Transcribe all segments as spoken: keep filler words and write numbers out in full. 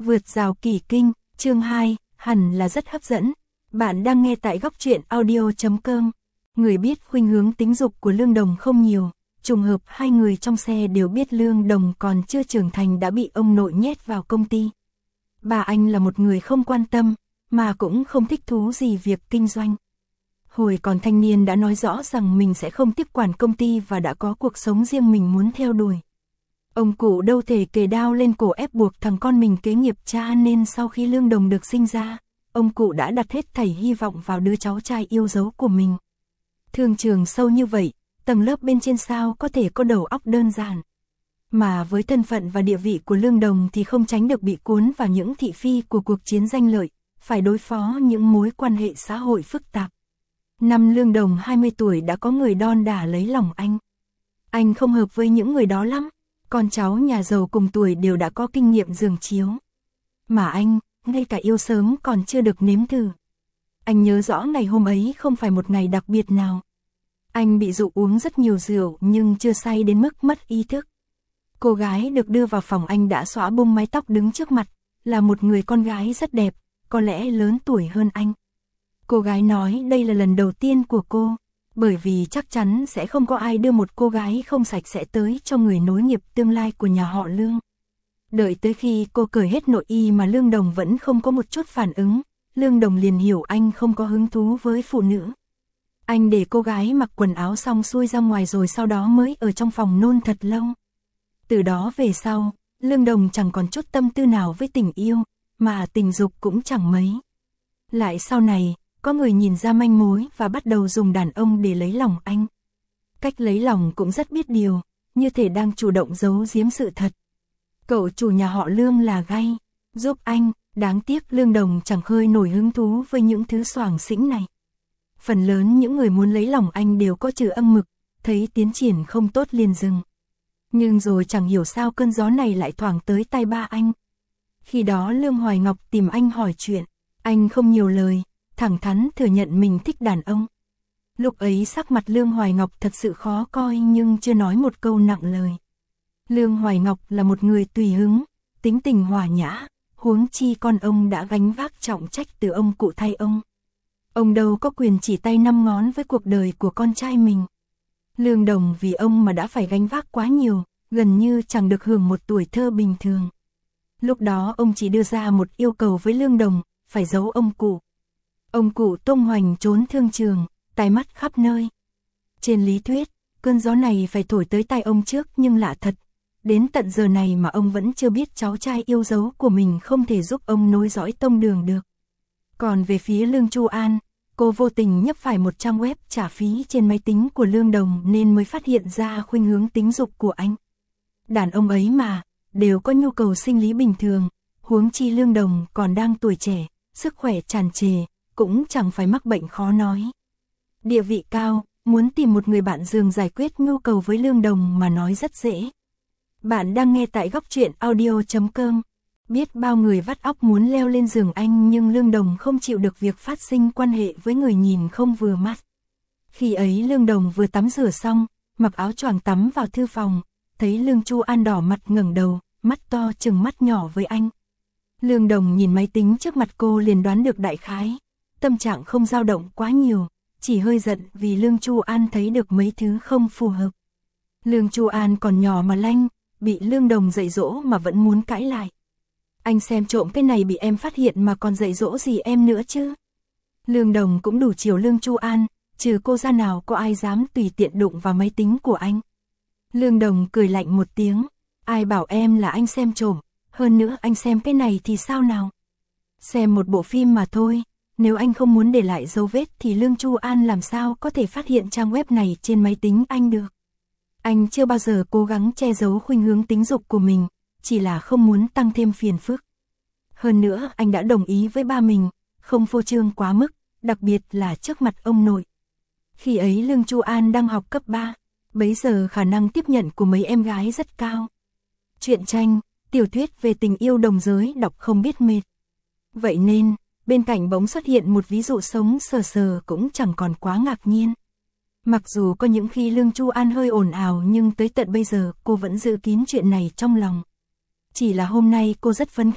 Vượt rào kỳ kinh, chương hai, hẳn là rất hấp dẫn. Bạn đang nghe tại góc truyện audio chấm com. Người biết khuynh hướng tính dục của Lương Đồng không nhiều, trùng hợp hai người trong xe đều biết Lương Đồng còn chưa trưởng thành đã bị ông nội nhét vào công ty. Bà anh là một người không quan tâm, mà cũng không thích thú gì việc kinh doanh. Hồi còn thanh niên đã nói rõ rằng mình sẽ không tiếp quản công ty và đã có cuộc sống riêng mình muốn theo đuổi. Ông cụ đâu thể kề đao lên cổ ép buộc thằng con mình kế nghiệp cha, nên sau khi Lương Đồng được sinh ra, ông cụ đã đặt hết thảy hy vọng vào đứa cháu trai yêu dấu của mình. Thương trường sâu như vậy, tầng lớp bên trên sao có thể có đầu óc đơn giản. Mà với thân phận và địa vị của Lương Đồng thì không tránh được bị cuốn vào những thị phi của cuộc chiến danh lợi, phải đối phó những mối quan hệ xã hội phức tạp. Năm Lương Đồng hai mươi tuổi đã có người đon đả lấy lòng anh. Anh không hợp với những người đó lắm, con cháu nhà giàu cùng tuổi đều đã có kinh nghiệm giường chiếu. Mà anh, ngay cả yêu sớm còn chưa được nếm thử. Anh nhớ rõ ngày hôm ấy không phải một ngày đặc biệt nào. Anh bị dụ uống rất nhiều rượu nhưng chưa say đến mức mất ý thức. Cô gái được đưa vào phòng anh đã xõa bông mái tóc đứng trước mặt, là một người con gái rất đẹp, có lẽ lớn tuổi hơn anh. Cô gái nói đây là lần đầu tiên của cô, bởi vì chắc chắn sẽ không có ai đưa một cô gái không sạch sẽ tới cho người nối nghiệp tương lai của nhà họ Lương. Đợi tới khi cô cởi hết nội y mà Lương Đồng vẫn không có một chút phản ứng, Lương Đồng liền hiểu anh không có hứng thú với phụ nữ. Anh để cô gái mặc quần áo xong xuôi ra ngoài rồi sau đó mới ở trong phòng nôn thật lâu. Từ đó về sau, Lương Đồng chẳng còn chút tâm tư nào với tình yêu, mà tình dục cũng chẳng mấy. Lại sau này, có người nhìn ra manh mối và bắt đầu dùng đàn ông để lấy lòng anh. Cách lấy lòng cũng rất biết điều, như thể đang chủ động giấu giếm sự thật. Cậu chủ nhà họ Lương là gay, giúp anh, đáng tiếc Lương Đồng chẳng khơi nổi hứng thú với những thứ xoàng xĩnh này. Phần lớn những người muốn lấy lòng anh đều có chữ âm mực, thấy tiến triển không tốt liền dừng. Nhưng rồi chẳng hiểu sao cơn gió này lại thoảng tới tai ba anh. Khi đó Lương Hoài Ngọc tìm anh hỏi chuyện, anh không nhiều lời, thẳng thắn thừa nhận mình thích đàn ông. Lúc ấy sắc mặt Lương Hoài Ngọc thật sự khó coi nhưng chưa nói một câu nặng lời. Lương Hoài Ngọc là một người tùy hứng, tính tình hòa nhã, huống chi con ông đã gánh vác trọng trách từ ông cụ thay ông. Ông đâu có quyền chỉ tay năm ngón với cuộc đời của con trai mình. Lương Đồng vì ông mà đã phải gánh vác quá nhiều, gần như chẳng được hưởng một tuổi thơ bình thường. Lúc đó ông chỉ đưa ra một yêu cầu với Lương Đồng, phải giấu ông cụ. Ông cụ tung hoành trốn thương trường, tai mắt khắp nơi. Trên lý thuyết, cơn gió này phải thổi tới tai ông trước nhưng lạ thật. Đến tận giờ này mà ông vẫn chưa biết cháu trai yêu dấu của mình không thể giúp ông nối dõi tông đường được. Còn về phía Lương Chu An, cô vô tình nhấp phải một trang web trả phí trên máy tính của Lương Đồng nên mới phát hiện ra khuynh hướng tính dục của anh. Đàn ông ấy mà, đều có nhu cầu sinh lý bình thường, huống chi Lương Đồng còn đang tuổi trẻ, sức khỏe tràn trề, cũng chẳng phải mắc bệnh khó nói. Địa vị cao, muốn tìm một người bạn giường giải quyết nhu cầu với Lương Đồng mà nói rất dễ. Bạn đang nghe tại góc truyện audio chấm com. Biết bao người vắt óc muốn leo lên giường anh nhưng Lương Đồng không chịu được việc phát sinh quan hệ với người nhìn không vừa mắt. Khi ấy Lương Đồng vừa tắm rửa xong, mặc áo choàng tắm vào thư phòng, thấy Lương Chu An đỏ mặt ngẩng đầu, mắt to chừng mắt nhỏ với anh. Lương Đồng nhìn máy tính trước mặt cô liền đoán được đại khái, tâm trạng không dao động quá nhiều, chỉ hơi giận vì Lương Chu An thấy được mấy thứ không phù hợp. Lương Chu An còn nhỏ mà lanh, bị Lương Đồng dạy dỗ mà vẫn muốn cãi lại. Anh xem trộm cái này bị em phát hiện mà còn dạy dỗ gì em nữa chứ. Lương Đồng cũng đủ chiều Lương Chu An, trừ cô ra nào có ai dám tùy tiện đụng vào máy tính của anh. Lương Đồng cười lạnh một tiếng, ai bảo em là anh xem trộm, hơn nữa anh xem cái này thì sao nào. Xem một bộ phim mà thôi, nếu anh không muốn để lại dấu vết thì Lương Chu An làm sao có thể phát hiện trang web này trên máy tính anh được. Anh chưa bao giờ cố gắng che giấu khuynh hướng tính dục của mình, chỉ là không muốn tăng thêm phiền phức. Hơn nữa anh đã đồng ý với ba mình, không phô trương quá mức, đặc biệt là trước mặt ông nội. Khi ấy Lương Chu An đang học cấp ba, bấy giờ khả năng tiếp nhận của mấy em gái rất cao. Truyện tranh, tiểu thuyết về tình yêu đồng giới đọc không biết mệt. Vậy nên, bên cạnh bỗng xuất hiện một ví dụ sống sờ sờ cũng chẳng còn quá ngạc nhiên. Mặc dù có những khi Lương Chu An hơi ồn ào nhưng tới tận bây giờ cô vẫn giữ kín chuyện này trong lòng. Chỉ là hôm nay cô rất phấn khích,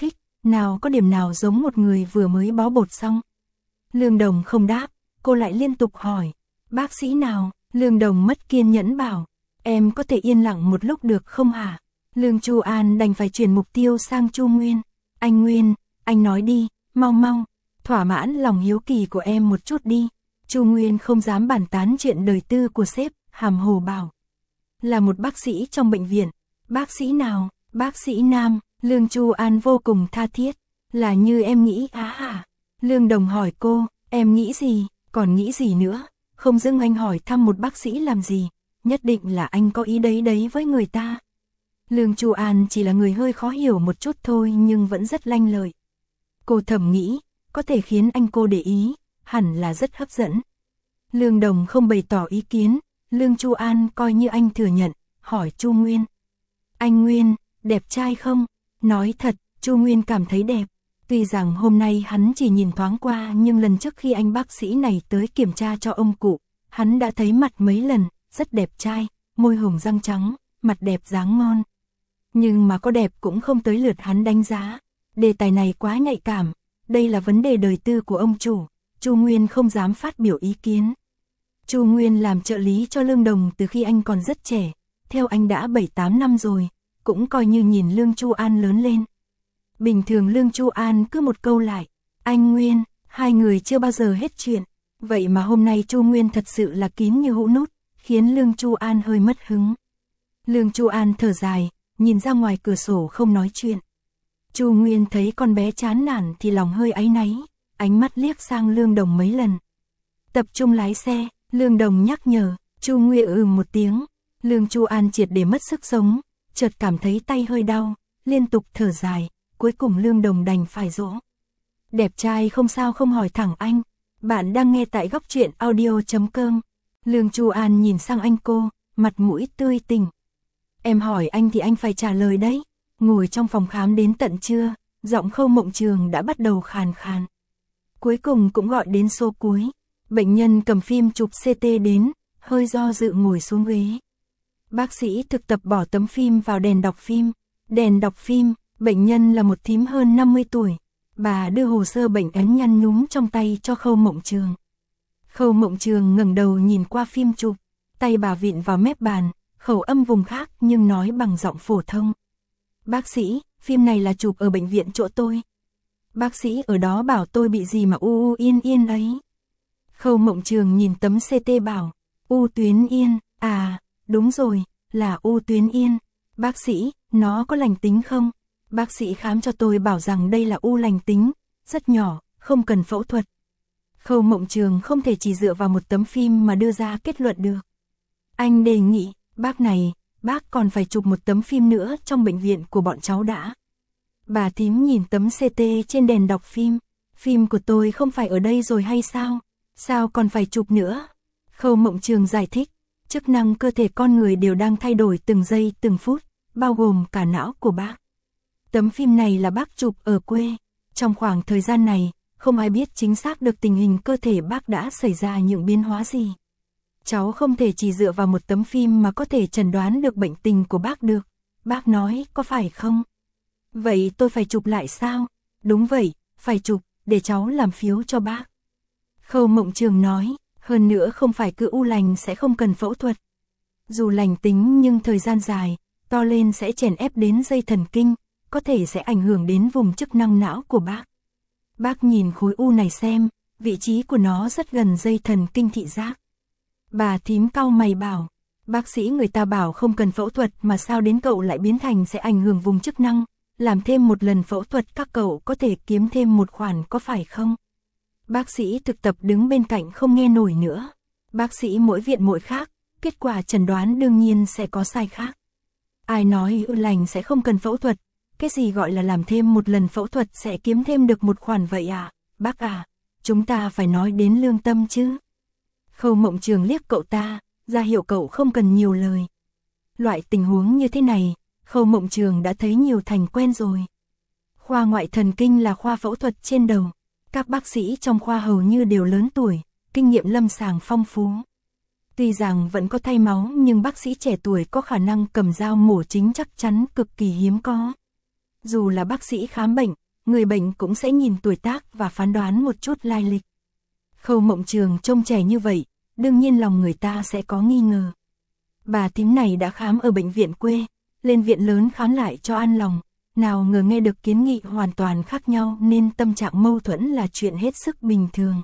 nào có điểm nào giống một người vừa mới bó bột xong. Lương Đồng không đáp, cô lại liên tục hỏi, bác sĩ nào? Lương Đồng mất kiên nhẫn bảo, em có thể yên lặng một lúc được không hả? Lương Chu An đành phải chuyển mục tiêu sang Chu Nguyên. Anh Nguyên, anh nói đi, mau mau, thỏa mãn lòng hiếu kỳ của em một chút đi. Chu Nguyên không dám bàn tán chuyện đời tư của sếp, hàm hồ bảo. Là một bác sĩ trong bệnh viện. Bác sĩ nào? Bác sĩ nam. Lương Chu An vô cùng tha thiết. Là như em nghĩ á hả? Lương Đồng hỏi cô, em nghĩ gì? Còn nghĩ gì nữa? Không dưng anh hỏi thăm một bác sĩ làm gì? Nhất định là anh có ý đấy đấy với người ta. Lương Chu An chỉ là người hơi khó hiểu một chút thôi nhưng vẫn rất lanh lợi. Cô thầm nghĩ, có thể khiến anh cô để ý, hẳn là rất hấp dẫn. Lương Đồng không bày tỏ ý kiến, Lương Chu An coi như anh thừa nhận, hỏi Chu Nguyên. Anh Nguyên, đẹp trai không? Nói thật, Chu Nguyên cảm thấy đẹp. Tuy rằng hôm nay hắn chỉ nhìn thoáng qua nhưng lần trước khi anh bác sĩ này tới kiểm tra cho ông cụ, hắn đã thấy mặt mấy lần, rất đẹp trai, môi hồng răng trắng, mặt đẹp dáng ngon. Nhưng mà có đẹp cũng không tới lượt hắn đánh giá. Đề tài này quá nhạy cảm, đây là vấn đề đời tư của ông chủ, Chu Nguyên không dám phát biểu ý kiến. Chu Nguyên làm trợ lý cho Lương Đồng từ khi anh còn rất trẻ, theo anh đã bảy tám năm rồi, cũng coi như nhìn Lương Chu An lớn lên. Bình thường Lương Chu An cứ một câu lại, anh Nguyên, hai người chưa bao giờ hết chuyện, vậy mà hôm nay Chu Nguyên thật sự là kín như hũ nút, khiến Lương Chu An hơi mất hứng. Lương Chu An thở dài, nhìn ra ngoài cửa sổ không nói chuyện. Chu Nguyên thấy con bé chán nản thì lòng hơi áy náy, ánh mắt liếc sang Lương Đồng mấy lần. Tập trung lái xe, Lương Đồng nhắc nhở, Chu Nguyên ừ một tiếng. Lương Chu An triệt để mất sức sống, chợt cảm thấy tay hơi đau, liên tục thở dài, cuối cùng Lương Đồng đành phải dỗ. Đẹp trai không sao không hỏi thẳng anh. Bạn đang nghe tại góc truyện audio chấm com. Lương Chu An nhìn sang anh cô, mặt mũi tươi tỉnh. Em hỏi anh thì anh phải trả lời đấy. Ngồi trong phòng khám đến tận trưa, giọng Khâu Mộng Trường đã bắt đầu khàn khàn. Cuối cùng cũng gọi đến số cuối. Bệnh nhân cầm phim chụp xê tê đến, hơi do dự ngồi xuống ghế. Bác sĩ thực tập bỏ tấm phim vào đèn đọc phim. Đèn đọc phim, bệnh nhân là một thím hơn năm mươi tuổi. Bà đưa hồ sơ bệnh án nhăn nhúm trong tay cho Khâu Mộng Trường. Khâu Mộng Trường ngẩng đầu nhìn qua phim chụp, tay bà vịn vào mép bàn, khẩu âm vùng khác nhưng nói bằng giọng phổ thông. Bác sĩ, phim này là chụp ở bệnh viện chỗ tôi. Bác sĩ ở đó bảo tôi bị gì mà u u yên yên ấy. Khâu Mộng Trường nhìn tấm xê tê bảo, u tuyến yên, à, đúng rồi, là u tuyến yên. Bác sĩ, nó có lành tính không? Bác sĩ khám cho tôi bảo rằng đây là u lành tính, rất nhỏ, không cần phẫu thuật. Khâu Mộng Trường không thể chỉ dựa vào một tấm phim mà đưa ra kết luận được. Anh đề nghị, bác này, bác còn phải chụp một tấm phim nữa trong bệnh viện của bọn cháu đã. Bà thím nhìn tấm xê tê trên đèn đọc phim, phim của tôi không phải ở đây rồi hay sao? Sao còn phải chụp nữa? Khâu Mộng Trường giải thích, chức năng cơ thể con người đều đang thay đổi từng giây từng phút, bao gồm cả não của bác. Tấm phim này là bác chụp ở quê. Trong khoảng thời gian này, không ai biết chính xác được tình hình cơ thể bác đã xảy ra những biến hóa gì. Cháu không thể chỉ dựa vào một tấm phim mà có thể chẩn đoán được bệnh tình của bác được. Bác nói có phải không? Vậy tôi phải chụp lại sao? Đúng vậy, phải chụp, để cháu làm phiếu cho bác. Khâu Mộng Trường nói, hơn nữa không phải cứ u lành sẽ không cần phẫu thuật. Dù lành tính nhưng thời gian dài, to lên sẽ chèn ép đến dây thần kinh, có thể sẽ ảnh hưởng đến vùng chức năng não của bác. Bác nhìn khối u này xem, vị trí của nó rất gần dây thần kinh thị giác. Bà thím cau mày bảo, bác sĩ người ta bảo không cần phẫu thuật mà sao đến cậu lại biến thành sẽ ảnh hưởng vùng chức năng, làm thêm một lần phẫu thuật các cậu có thể kiếm thêm một khoản có phải không? Bác sĩ thực tập đứng bên cạnh không nghe nổi nữa. Bác sĩ mỗi viện mỗi khác, kết quả chẩn đoán đương nhiên sẽ có sai khác. Ai nói u lành sẽ không cần phẫu thuật, cái gì gọi là làm thêm một lần phẫu thuật sẽ kiếm thêm được một khoản vậy à? Bác à, chúng ta phải nói đến lương tâm chứ. Khâu Mộng Trường liếc cậu ta, ra hiệu cậu không cần nhiều lời. Loại tình huống như thế này, Khâu Mộng Trường đã thấy nhiều thành quen rồi. Khoa ngoại thần kinh là khoa phẫu thuật trên đầu. Các bác sĩ trong khoa hầu như đều lớn tuổi, kinh nghiệm lâm sàng phong phú. Tuy rằng vẫn có thay máu nhưng bác sĩ trẻ tuổi có khả năng cầm dao mổ chính chắc chắn cực kỳ hiếm có. Dù là bác sĩ khám bệnh, người bệnh cũng sẽ nhìn tuổi tác và phán đoán một chút lai lịch. Khâu Mộng Trường trông trẻ như vậy, đương nhiên lòng người ta sẽ có nghi ngờ. Bà thím này đã khám ở bệnh viện quê, lên viện lớn khám lại cho an lòng, nào ngờ nghe được kiến nghị hoàn toàn khác nhau nên tâm trạng mâu thuẫn là chuyện hết sức bình thường.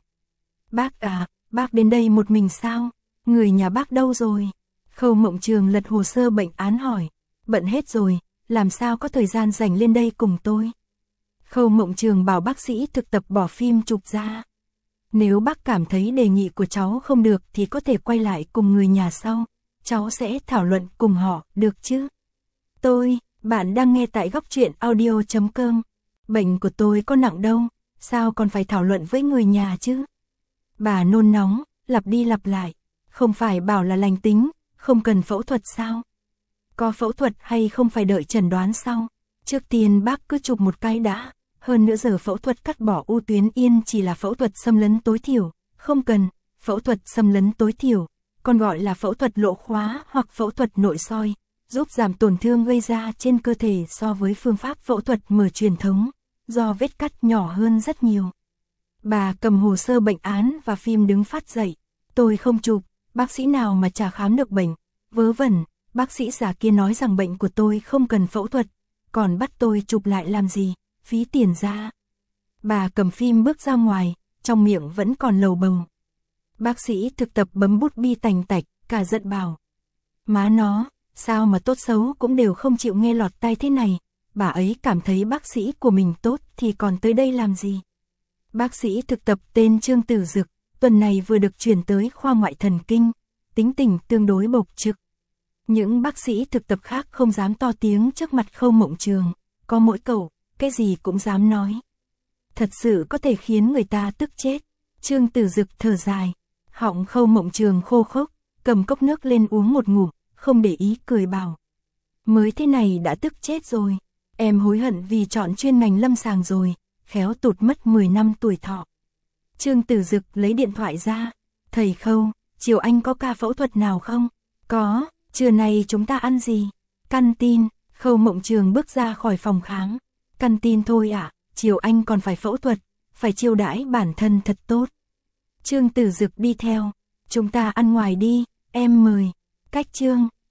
Bác à, bác đến đây một mình sao? Người nhà bác đâu rồi? Khâu Mộng Trường lật hồ sơ bệnh án hỏi. Bận hết rồi, làm sao có thời gian rảnh lên đây cùng tôi? Khâu Mộng Trường bảo bác sĩ thực tập bỏ phim chụp ra. Nếu bác cảm thấy đề nghị của cháu không được thì có thể quay lại cùng người nhà sau. Cháu sẽ thảo luận cùng họ, được chứ? Tôi, bạn đang nghe tại góc truyện audio chấm com. Bệnh của tôi có nặng đâu, sao còn phải thảo luận với người nhà chứ? Bà nôn nóng, lặp đi lặp lại. Không phải bảo là lành tính, không cần phẫu thuật sao? Có phẫu thuật hay không phải đợi chẩn đoán sau? Trước tiên bác cứ chụp một cái đã. Hơn nữa giờ phẫu thuật cắt bỏ u tuyến yên chỉ là phẫu thuật xâm lấn tối thiểu, không cần, phẫu thuật xâm lấn tối thiểu, còn gọi là phẫu thuật lỗ khóa hoặc phẫu thuật nội soi, giúp giảm tổn thương gây ra trên cơ thể so với phương pháp phẫu thuật mở truyền thống, do vết cắt nhỏ hơn rất nhiều. Bà cầm hồ sơ bệnh án và phim đứng phát dậy, tôi không chụp, bác sĩ nào mà chả khám được bệnh, vớ vẩn, bác sĩ già kia nói rằng bệnh của tôi không cần phẫu thuật, còn bắt tôi chụp lại làm gì? Phí tiền ra. Bà cầm phim bước ra ngoài, trong miệng vẫn còn lầu bầu. Bác sĩ thực tập bấm bút bi tành tạch, cả giận bảo. Má nó, sao mà tốt xấu cũng đều không chịu nghe lọt tai thế này, bà ấy cảm thấy bác sĩ của mình tốt thì còn tới đây làm gì. Bác sĩ thực tập tên Trương Tử Dực, tuần này vừa được chuyển tới khoa ngoại thần kinh, tính tình tương đối bộc trực. Những bác sĩ thực tập khác không dám to tiếng trước mặt Khâu Mộng Trường, có mỗi cậu, cái gì cũng dám nói. Thật sự có thể khiến người ta tức chết. Trương Tử Dực thở dài, họng Khâu Mộng Trường khô khốc, cầm cốc nước lên uống một ngụm, không để ý cười bảo. Mới thế này đã tức chết rồi, em hối hận vì chọn chuyên ngành lâm sàng rồi, khéo tụt mất mười năm tuổi thọ. Trương Tử Dực lấy điện thoại ra, thầy Khâu, chiều anh có ca phẫu thuật nào không? Có, trưa nay chúng ta ăn gì? Căn tin. Khâu Mộng Trường bước ra khỏi phòng khám. Căn tin thôi ạ, à, chiều anh còn phải phẫu thuật, phải chiêu đãi bản thân thật tốt. Trương Tử Dực đi theo, chúng ta ăn ngoài đi, em mời. Cách Trương